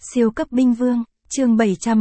Siêu cấp binh vương, chương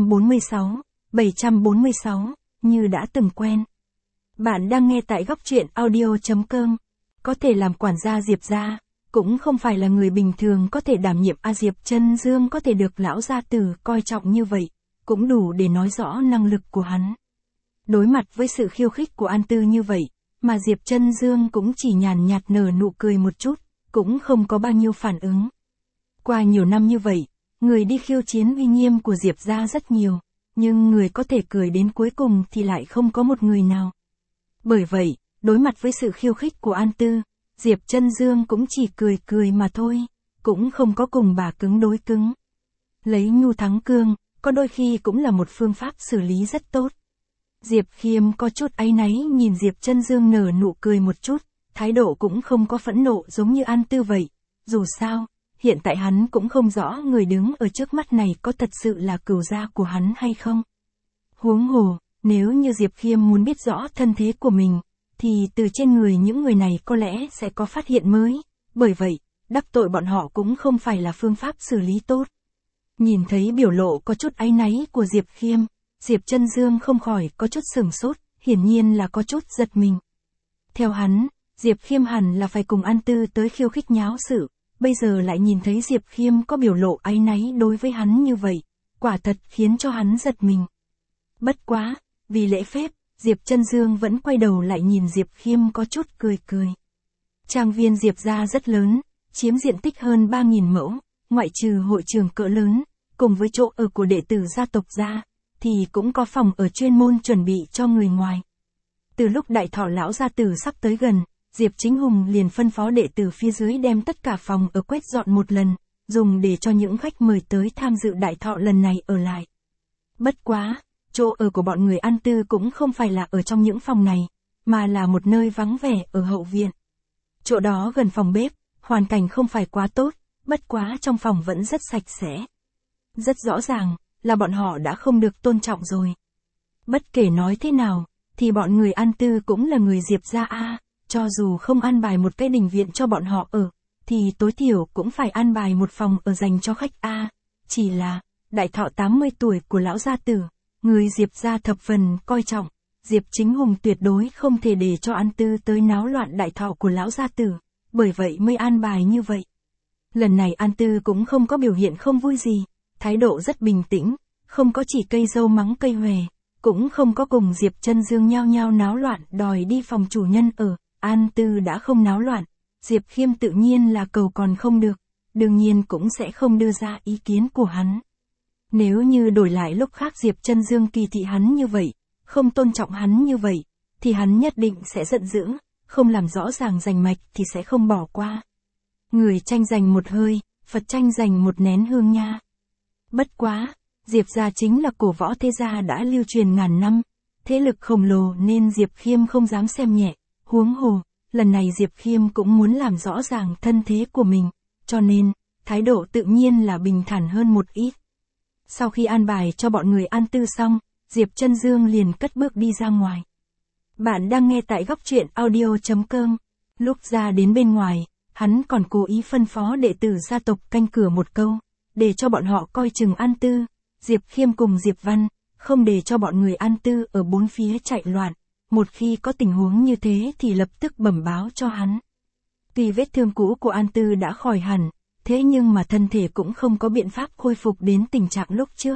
746, như đã từng quen. Bạn đang nghe tại góc truyện audio.com. Có thể làm quản gia Diệp gia, cũng không phải là người bình thường có thể đảm nhiệm. Diệp Chân Dương có thể được lão gia tử coi trọng như vậy, cũng đủ để nói rõ năng lực của hắn. Đối mặt với sự khiêu khích của An Tư như vậy, mà Diệp Chân Dương cũng chỉ nhàn nhạt nở nụ cười một chút, cũng không có bao nhiêu phản ứng. Qua nhiều năm như vậy, người đi khiêu chiến uy nghiêm của Diệp gia rất nhiều, nhưng người có thể cười đến cuối cùng thì lại không có một người nào. Bởi vậy, đối mặt với sự khiêu khích của An Tư, Diệp Chân Dương cũng chỉ cười cười mà thôi, cũng không có cùng bà cứng đối cứng. Lấy nhu thắng cương, có đôi khi cũng là một phương pháp xử lý rất tốt. Diệp Khiêm có chút áy náy nhìn Diệp Chân Dương nở nụ cười một chút, thái độ cũng không có phẫn nộ giống như An Tư vậy. Dù sao, hiện tại hắn cũng không rõ người đứng ở trước mắt này có thật sự là cửu gia của hắn hay không. Huống hồ, nếu như Diệp Khiêm muốn biết rõ thân thế của mình, thì từ trên người những người này có lẽ sẽ có phát hiện mới, bởi vậy, đắc tội bọn họ cũng không phải là phương pháp xử lý tốt. Nhìn thấy biểu lộ có chút áy náy của Diệp Khiêm, Diệp Chân Dương không khỏi có chút sửng sốt, hiển nhiên là có chút giật mình. Theo hắn, Diệp Khiêm hẳn là phải cùng An Tư tới khiêu khích nháo sự, bây giờ lại nhìn thấy Diệp Khiêm có biểu lộ áy náy đối với hắn như vậy, quả thật khiến cho hắn giật mình. Bất quá, vì lễ phép, Diệp Chân Dương vẫn quay đầu lại nhìn Diệp Khiêm có chút cười cười. Trang viên Diệp gia rất lớn, chiếm diện tích hơn 3.000 mẫu, ngoại trừ hội trường cỡ lớn, cùng với chỗ ở của đệ tử gia tộc ra, thì cũng có phòng ở chuyên môn chuẩn bị cho người ngoài. Từ lúc đại thọ lão gia tử sắp tới gần, Diệp Chính Hùng liền phân phó đệ tử phía dưới đem tất cả phòng ở quét dọn một lần, dùng để cho những khách mời tới tham dự đại thọ lần này ở lại. Bất quá, chỗ ở của bọn người An Tư cũng không phải là ở trong những phòng này, mà là một nơi vắng vẻ ở hậu viện. Chỗ đó gần phòng bếp, hoàn cảnh không phải quá tốt, bất quá trong phòng vẫn rất sạch sẽ. Rất rõ ràng, là bọn họ đã không được tôn trọng rồi. Bất kể nói thế nào, thì bọn người An Tư cũng là người Diệp gia a, cho dù không an bài một cái đình viện cho bọn họ ở, thì tối thiểu cũng phải an bài một phòng ở dành cho khách a. Chỉ là, đại thọ 80 tuổi của lão gia tử, người Diệp gia thập phần coi trọng, Diệp Chính Hùng tuyệt đối không thể để cho An Tư tới náo loạn đại thọ của lão gia tử, bởi vậy mới an bài như vậy. Lần này An Tư cũng không có biểu hiện không vui gì, thái độ rất bình tĩnh, không có chỉ cây dâu mắng cây huề, cũng không có cùng Diệp Chân Dương nhao nhao náo loạn đòi đi phòng chủ nhân ở. An Tư đã không náo loạn, Diệp Khiêm tự nhiên là cầu còn không được, đương nhiên cũng sẽ không đưa ra ý kiến của hắn. Nếu như đổi lại lúc khác Diệp Chân Dương kỳ thị hắn như vậy, không tôn trọng hắn như vậy, thì hắn nhất định sẽ giận dữ, không làm rõ ràng rành mạch thì sẽ không bỏ qua. Người tranh giành một hơi, Phật tranh giành một nén hương nha. Bất quá, Diệp gia chính là cổ võ thế gia đã lưu truyền ngàn năm, thế lực khổng lồ nên Diệp Khiêm không dám xem nhẹ. Huống hồ, lần này Diệp Khiêm cũng muốn làm rõ ràng thân thế của mình, cho nên, thái độ tự nhiên là bình thản hơn một ít. Sau khi an bài cho bọn người An Tư xong, Diệp Chân Dương liền cất bước đi ra ngoài. Bạn đang nghe tại góc truyện audio.com. Lúc ra đến bên ngoài, hắn còn cố ý phân phó đệ tử gia tộc canh cửa một câu, để cho bọn họ coi chừng An Tư, Diệp Khiêm cùng Diệp Văn, không để cho bọn người An Tư ở bốn phía chạy loạn. Một khi có tình huống như thế thì lập tức bẩm báo cho hắn. Tuy vết thương cũ của An Tư đã khỏi hẳn, thế nhưng mà thân thể cũng không có biện pháp khôi phục đến tình trạng lúc trước.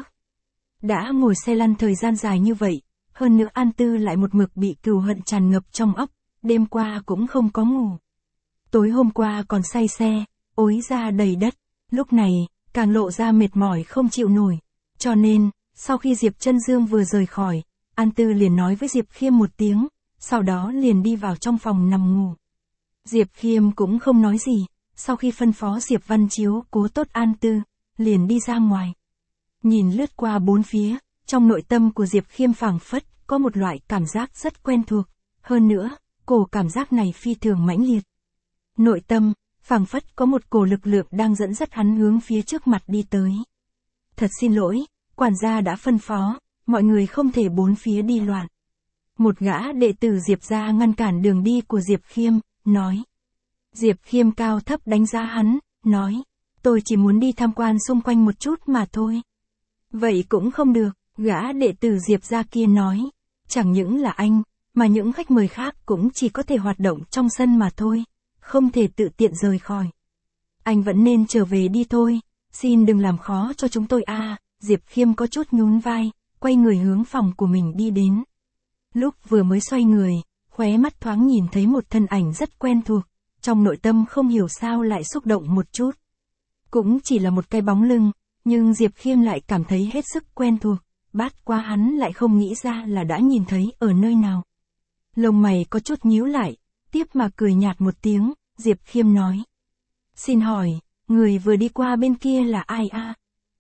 Đã ngồi xe lăn thời gian dài như vậy, hơn nữa An Tư lại một mực bị cừu hận tràn ngập trong óc, đêm qua cũng không có ngủ. Tối hôm qua còn say xe, ối ra đầy đất, lúc này, càng lộ ra mệt mỏi không chịu nổi. Cho nên, sau khi Diệp Chân Dương vừa rời khỏi, An Tư liền nói với Diệp Khiêm một tiếng, sau đó liền đi vào trong phòng nằm ngủ. Diệp Khiêm cũng không nói gì, sau khi phân phó Diệp Văn chiếu cố tốt An Tư, liền đi ra ngoài. Nhìn lướt qua bốn phía, trong nội tâm của Diệp Khiêm phảng phất, có một loại cảm giác rất quen thuộc, hơn nữa, cổ cảm giác này phi thường mãnh liệt. Nội tâm, phảng phất có một cổ lực lượng đang dẫn dắt hắn hướng phía trước mặt đi tới. Thật xin lỗi, quản gia đã phân phó, mọi người không thể bốn phía đi loạn. Một gã đệ tử Diệp gia ngăn cản đường đi của Diệp Khiêm, nói. Diệp Khiêm cao thấp đánh giá hắn, nói. tôi chỉ muốn đi tham quan xung quanh một chút mà thôi. Vậy cũng không được, gã đệ tử Diệp gia kia nói. Chẳng những là anh, mà những khách mời khác cũng chỉ có thể hoạt động trong sân mà thôi, không thể tự tiện rời khỏi. Anh vẫn nên trở về đi thôi, xin đừng làm khó cho chúng tôi a. Diệp Khiêm có chút nhún vai, quay người hướng phòng của mình đi đến. Lúc vừa mới xoay người, khóe mắt thoáng nhìn thấy một thân ảnh rất quen thuộc, trong nội tâm không hiểu sao lại xúc động một chút. Cũng chỉ là một cái bóng lưng, nhưng Diệp Khiêm lại cảm thấy hết sức quen thuộc, bát qua hắn lại không nghĩ ra là đã nhìn thấy ở nơi nào. Lông mày có chút nhíu lại, tiếp mà cười nhạt một tiếng, Diệp Khiêm nói. Xin hỏi, người vừa đi qua bên kia là ai a?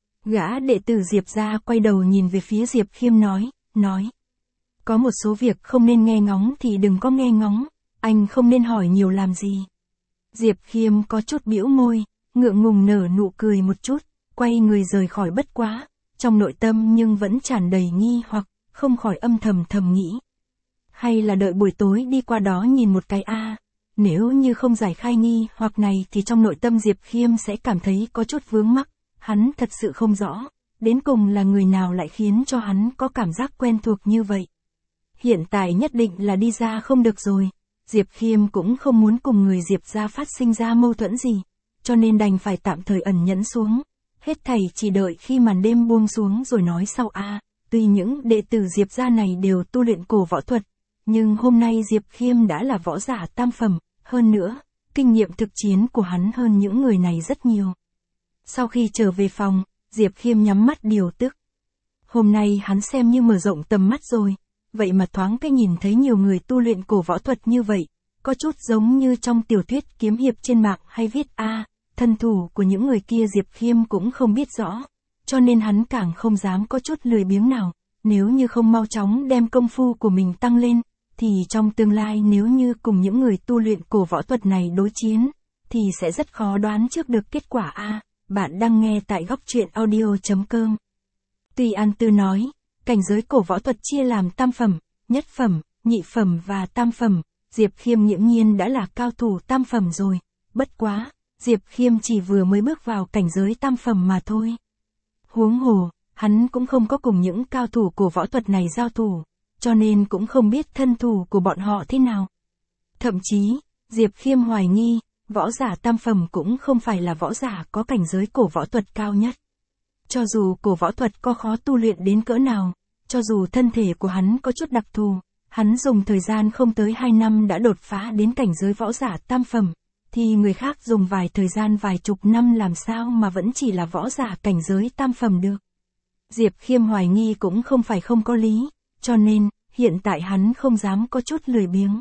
Gã đệ tử Diệp gia quay đầu nhìn về phía Diệp Khiêm nói. Có một số việc không nên nghe ngóng thì đừng có nghe ngóng, anh không nên hỏi nhiều làm gì. Diệp Khiêm có chút bĩu môi, ngượng ngùng nở nụ cười một chút, quay người rời khỏi bất quá, trong nội tâm nhưng vẫn tràn đầy nghi hoặc, không khỏi âm thầm nghĩ. Hay là đợi buổi tối đi qua đó nhìn một cái a. Nếu như không giải khai nghi hoặc này thì trong nội tâm Diệp Khiêm sẽ cảm thấy có chút vướng mắc, hắn thật sự không rõ, đến cùng là người nào lại khiến cho hắn có cảm giác quen thuộc như vậy. Hiện tại nhất định là đi ra không được rồi, Diệp Khiêm cũng không muốn cùng người Diệp gia phát sinh ra mâu thuẫn gì, cho nên đành phải tạm thời ẩn nhẫn xuống, hết thảy chỉ đợi khi màn đêm buông xuống rồi nói sau a. Tuy những đệ tử Diệp gia này đều tu luyện cổ võ thuật, nhưng hôm nay Diệp Khiêm đã là võ giả tam phẩm, hơn nữa, kinh nghiệm thực chiến của hắn hơn những người này rất nhiều. Sau khi trở về phòng, Diệp Khiêm nhắm mắt điều tức. Hôm nay hắn xem như mở rộng tầm mắt rồi, vậy mà thoáng cái nhìn thấy nhiều người tu luyện cổ võ thuật như vậy, có chút giống như trong tiểu thuyết kiếm hiệp trên mạng hay viết thân thủ của những người kia Diệp Khiêm cũng không biết rõ, cho nên hắn càng không dám có chút lười biếng nào, nếu như không mau chóng đem công phu của mình tăng lên, thì trong tương lai nếu như cùng những người tu luyện cổ võ thuật này đối chiến, thì sẽ rất khó đoán trước được kết quả a. Bạn đang nghe tại góc truyện audio.com. Tuy An Tư nói, cảnh giới cổ võ thuật chia làm tam phẩm, nhất phẩm, nhị phẩm và tam phẩm, Diệp Khiêm nghiễm nhiên đã là cao thủ tam phẩm rồi, bất quá, Diệp Khiêm chỉ vừa mới bước vào cảnh giới tam phẩm mà thôi. Huống hồ, hắn cũng không có cùng những cao thủ cổ võ thuật này giao thủ, cho nên cũng không biết thân thủ của bọn họ thế nào. Thậm chí, Diệp Khiêm hoài nghi, võ giả tam phẩm cũng không phải là võ giả có cảnh giới cổ võ thuật cao nhất. Cho dù cổ võ thuật có khó tu luyện đến cỡ nào, cho dù thân thể của hắn có chút đặc thù, hắn dùng thời gian không tới 2 năm đã đột phá đến cảnh giới võ giả tam phẩm, thì người khác dùng thời gian vài chục năm làm sao mà vẫn chỉ là võ giả cảnh giới tam phẩm được. Diệp Khiêm hoài nghi cũng không phải không có lý, cho nên, hiện tại hắn không dám có chút lười biếng.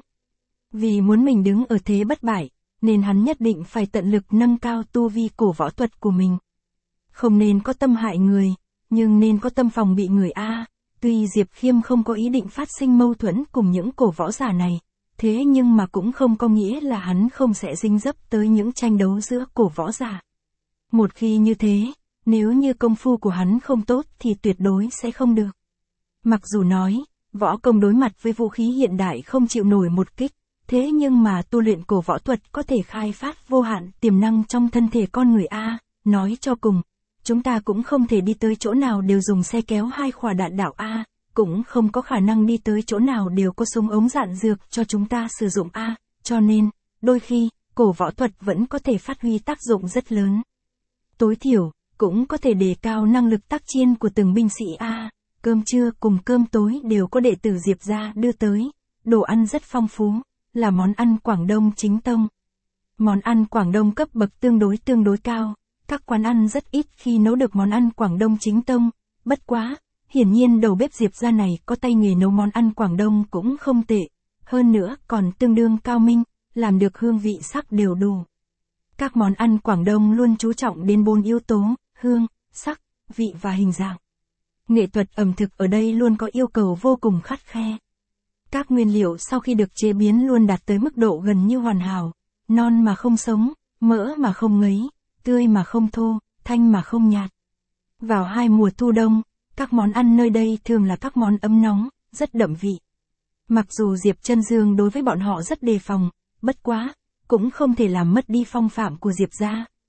Vì muốn mình đứng ở thế bất bại, nên hắn nhất định phải tận lực nâng cao tu vi cổ võ thuật của mình. Không nên có tâm hại người, nhưng nên có tâm phòng bị người a. Tuy Diệp Khiêm không có ý định phát sinh mâu thuẫn cùng những cổ võ giả này, thế nhưng mà cũng không có nghĩa là hắn không sẽ dính dấp tới những tranh đấu giữa cổ võ giả. Một khi như thế, nếu như công phu của hắn không tốt thì tuyệt đối sẽ không được. Mặc dù nói, võ công đối mặt với vũ khí hiện đại không chịu nổi một kích, thế nhưng mà tu luyện cổ võ thuật có thể khai phát vô hạn tiềm năng trong thân thể con người a. Nói cho cùng, chúng ta cũng không thể đi tới chỗ nào đều dùng xe kéo 2 quả đạn đạo a, cũng không có khả năng đi tới chỗ nào đều có súng ống đạn dược cho chúng ta sử dụng a, cho nên, đôi khi, cổ võ thuật vẫn có thể phát huy tác dụng rất lớn. Tối thiểu, cũng có thể đề cao năng lực tác chiến của từng binh sĩ a. Cơm trưa cùng cơm tối đều có đệ tử Diệp gia đưa tới, đồ ăn rất phong phú, là món ăn Quảng Đông chính tông. Món ăn Quảng Đông cấp bậc tương đối cao, các quán ăn rất ít khi nấu được món ăn Quảng Đông chính tông, bất quá, hiển nhiên đầu bếp Diệp gia này có tay nghề nấu món ăn Quảng Đông cũng không tệ, hơn nữa còn tương đương cao minh, làm được hương vị sắc đều đủ. Các món ăn Quảng Đông luôn chú trọng đến 4 yếu tố, hương, sắc, vị và hình dạng. Nghệ thuật ẩm thực ở đây luôn có yêu cầu vô cùng khắt khe. Các nguyên liệu sau khi được chế biến luôn đạt tới mức độ gần như hoàn hảo, non mà không sống, mỡ mà không ngấy, tươi mà không thô, thanh mà không nhạt. Vào 2 mùa thu đông, các món ăn nơi đây thường là các món ấm nóng, rất đậm vị. Mặc dù Diệp Chân Dương đối với bọn họ rất đề phòng, bất quá, cũng không thể làm mất đi phong phạm của Diệp gia,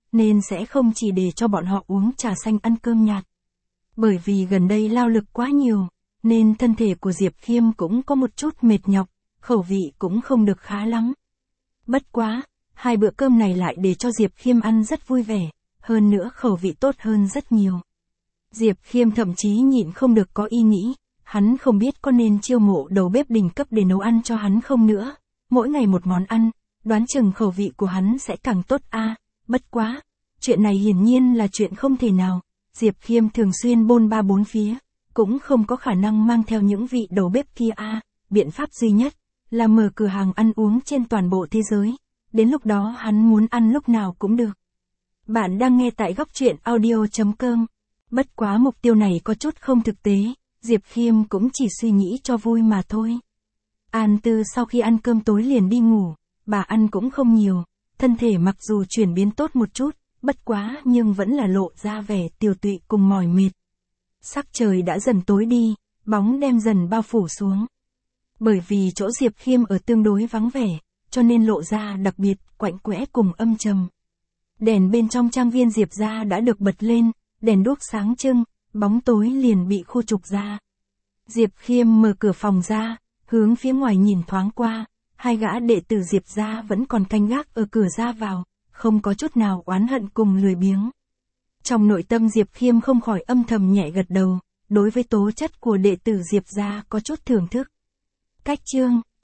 nên sẽ không chỉ để cho bọn họ uống trà xanh ăn cơm nhạt. Bởi vì gần đây lao lực quá nhiều, nên thân thể của Diệp Khiêm cũng có một chút mệt nhọc, khẩu vị cũng không được khá lắm. Bất quá, 2 bữa cơm này lại để cho Diệp Khiêm ăn rất vui vẻ, hơn nữa khẩu vị tốt hơn rất nhiều. Diệp Khiêm thậm chí nhịn không được có ý nghĩ, hắn không biết có nên chiêu mộ đầu bếp đỉnh cấp để nấu ăn cho hắn không nữa. Mỗi ngày một món ăn, đoán chừng khẩu vị của hắn sẽ càng tốt a. Bất quá, chuyện này hiển nhiên là chuyện không thể nào. Diệp Khiêm thường xuyên bôn ba bốn phía, cũng không có khả năng mang theo những vị đầu bếp kia a. Biện pháp duy nhất là mở cửa hàng ăn uống trên toàn bộ thế giới. Đến lúc đó hắn muốn ăn lúc nào cũng được. Bạn đang nghe tại góc truyện audio.com. Bất quá mục tiêu này có chút không thực tế, Diệp Khiêm cũng chỉ suy nghĩ cho vui mà thôi. An Tư sau khi ăn cơm tối liền đi ngủ, bà ăn cũng không nhiều, thân thể mặc dù chuyển biến tốt một chút, bất quá nhưng vẫn là lộ ra vẻ tiều tụy cùng mỏi mệt. Sắc trời đã dần tối đi, bóng đêm dần bao phủ xuống. Bởi vì chỗ Diệp Khiêm ở tương đối vắng vẻ, cho nên lộ ra đặc biệt quạnh quẽ cùng âm trầm. Đèn bên trong trang viên Diệp gia đã được bật lên, đèn đuốc sáng trưng, bóng tối liền bị khu trục ra. Diệp Khiêm mở cửa phòng ra, hướng phía ngoài nhìn thoáng qua, 2 gã đệ tử Diệp gia vẫn còn canh gác ở cửa ra vào, không có chút nào oán hận cùng lười biếng. Trong nội tâm Diệp Khiêm không khỏi âm thầm nhẹ gật đầu, đối với tố chất của đệ tử Diệp gia có chút thưởng thức. Cách chương